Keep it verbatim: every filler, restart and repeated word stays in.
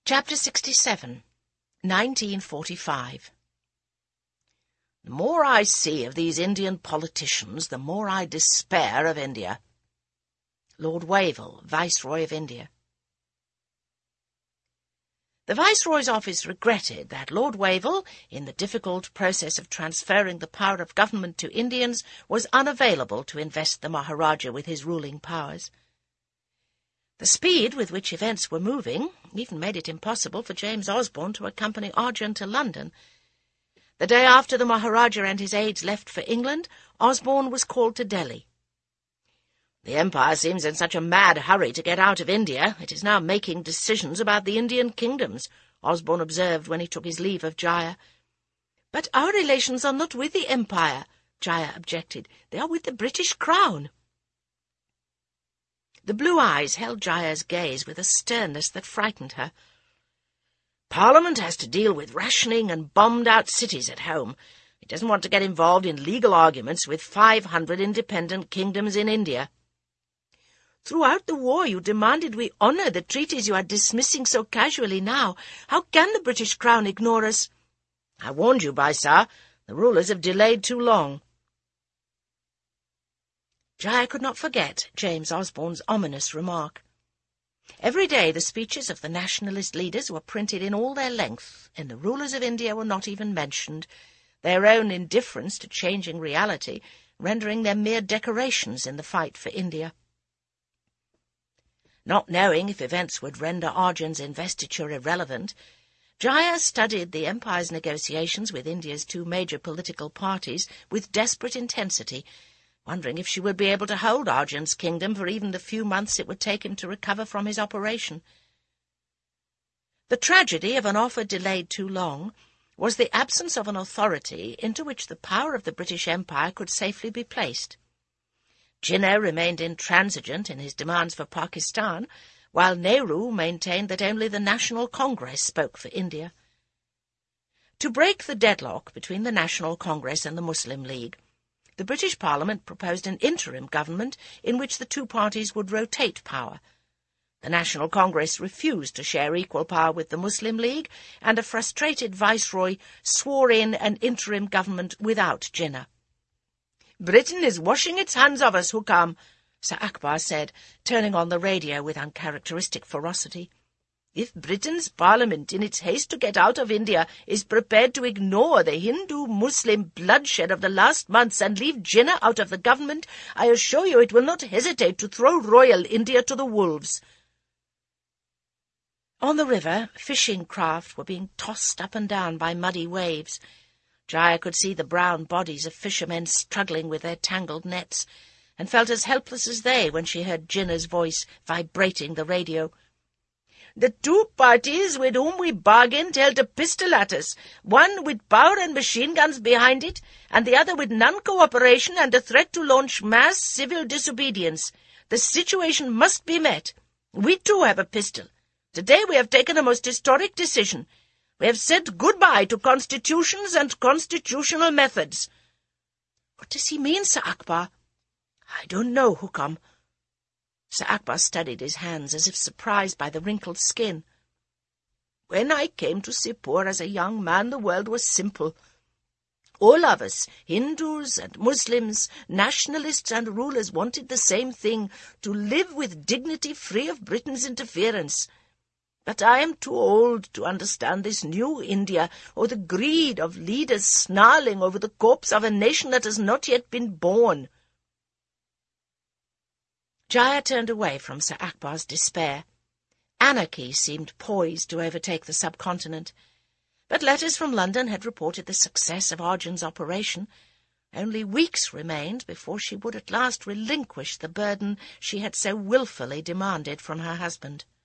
Chapter sixty-seven, nineteen forty-five. The more I see of these Indian politicians, the more I despair of India. Lord Wavell, Viceroy of India. The Viceroy's office regretted that Lord Wavell, in the difficult process of transferring the power of government to Indians, was unavailable to invest the Maharaja with his ruling powers. The speed with which events were moving even made it impossible for James Osborne to accompany Arjun to London. The day after the Maharaja and his aides left for England, Osborne was called to Delhi. "The Empire seems in such a mad hurry to get out of India, it is now making decisions about the Indian kingdoms," Osborne observed when he took his leave of Jaya. "But our relations are not with the Empire," Jaya objected. "They are with the British Crown." The blue eyes held Jaya's gaze with a sternness that frightened her. "Parliament has to deal with rationing and bombed-out cities at home. It doesn't want to get involved in legal arguments with five hundred independent kingdoms in India." "Throughout the war you demanded we honour the treaties you are dismissing so casually now. How can the British Crown ignore us?" "I warned you, Baisar. The rulers have delayed too long." Jaya could not forget James Osborne's ominous remark. Every day the speeches of the nationalist leaders were printed in all their length, and the rulers of India were not even mentioned, their own indifference to changing reality rendering them mere decorations in the fight for India. Not knowing if events would render Arjun's investiture irrelevant, Jaya studied the Empire's negotiations with India's two major political parties with desperate intensity, wondering if she would be able to hold Arjun's kingdom for even the few months it would take him to recover from his operation. The tragedy of an offer delayed too long was the absence of an authority into which the power of the British Empire could safely be placed. Jinnah remained intransigent in his demands for Pakistan, while Nehru maintained that only the National Congress spoke for India. To break the deadlock between the National Congress and the Muslim League, the British Parliament proposed an interim government in which the two parties would rotate power. The National Congress refused to share equal power with the Muslim League, and a frustrated viceroy swore in an interim government without Jinnah. "Britain is washing its hands of us, Hukam," Sir Akbar said, turning on the radio with uncharacteristic ferocity. "If Britain's Parliament, in its haste to get out of India, is prepared to ignore the Hindu-Muslim bloodshed of the last months and leave Jinnah out of the government, I assure you it will not hesitate to throw royal India to the wolves." On the river, fishing craft were being tossed up and down by muddy waves. Jaya could see the brown bodies of fishermen struggling with their tangled nets, and felt as helpless as they when she heard Jinnah's voice vibrating the radio. "The two parties with whom we bargained held a pistol at us, one with power and machine guns behind it, and the other with non-cooperation and a threat to launch mass civil disobedience. The situation must be met. We too have a pistol. Today we have taken a most historic decision. We have said goodbye to constitutions and constitutional methods." "What does he mean, Sir Akbar?" "I don't know, Hukam." Sir Akbar studied his hands as if surprised by the wrinkled skin. "When I came to Sirpur as a young man, the world was simple. All of us, Hindus and Muslims, nationalists and rulers, wanted the same thing, to live with dignity free of Britain's interference. But I am too old to understand this new India, or the greed of leaders snarling over the corpse of a nation that has not yet been born." Jaya turned away from Sir Akbar's despair. Anarchy seemed poised to overtake the subcontinent, but letters from London had reported the success of Arjun's operation. Only weeks remained before she would at last relinquish the burden she had so wilfully demanded from her husband.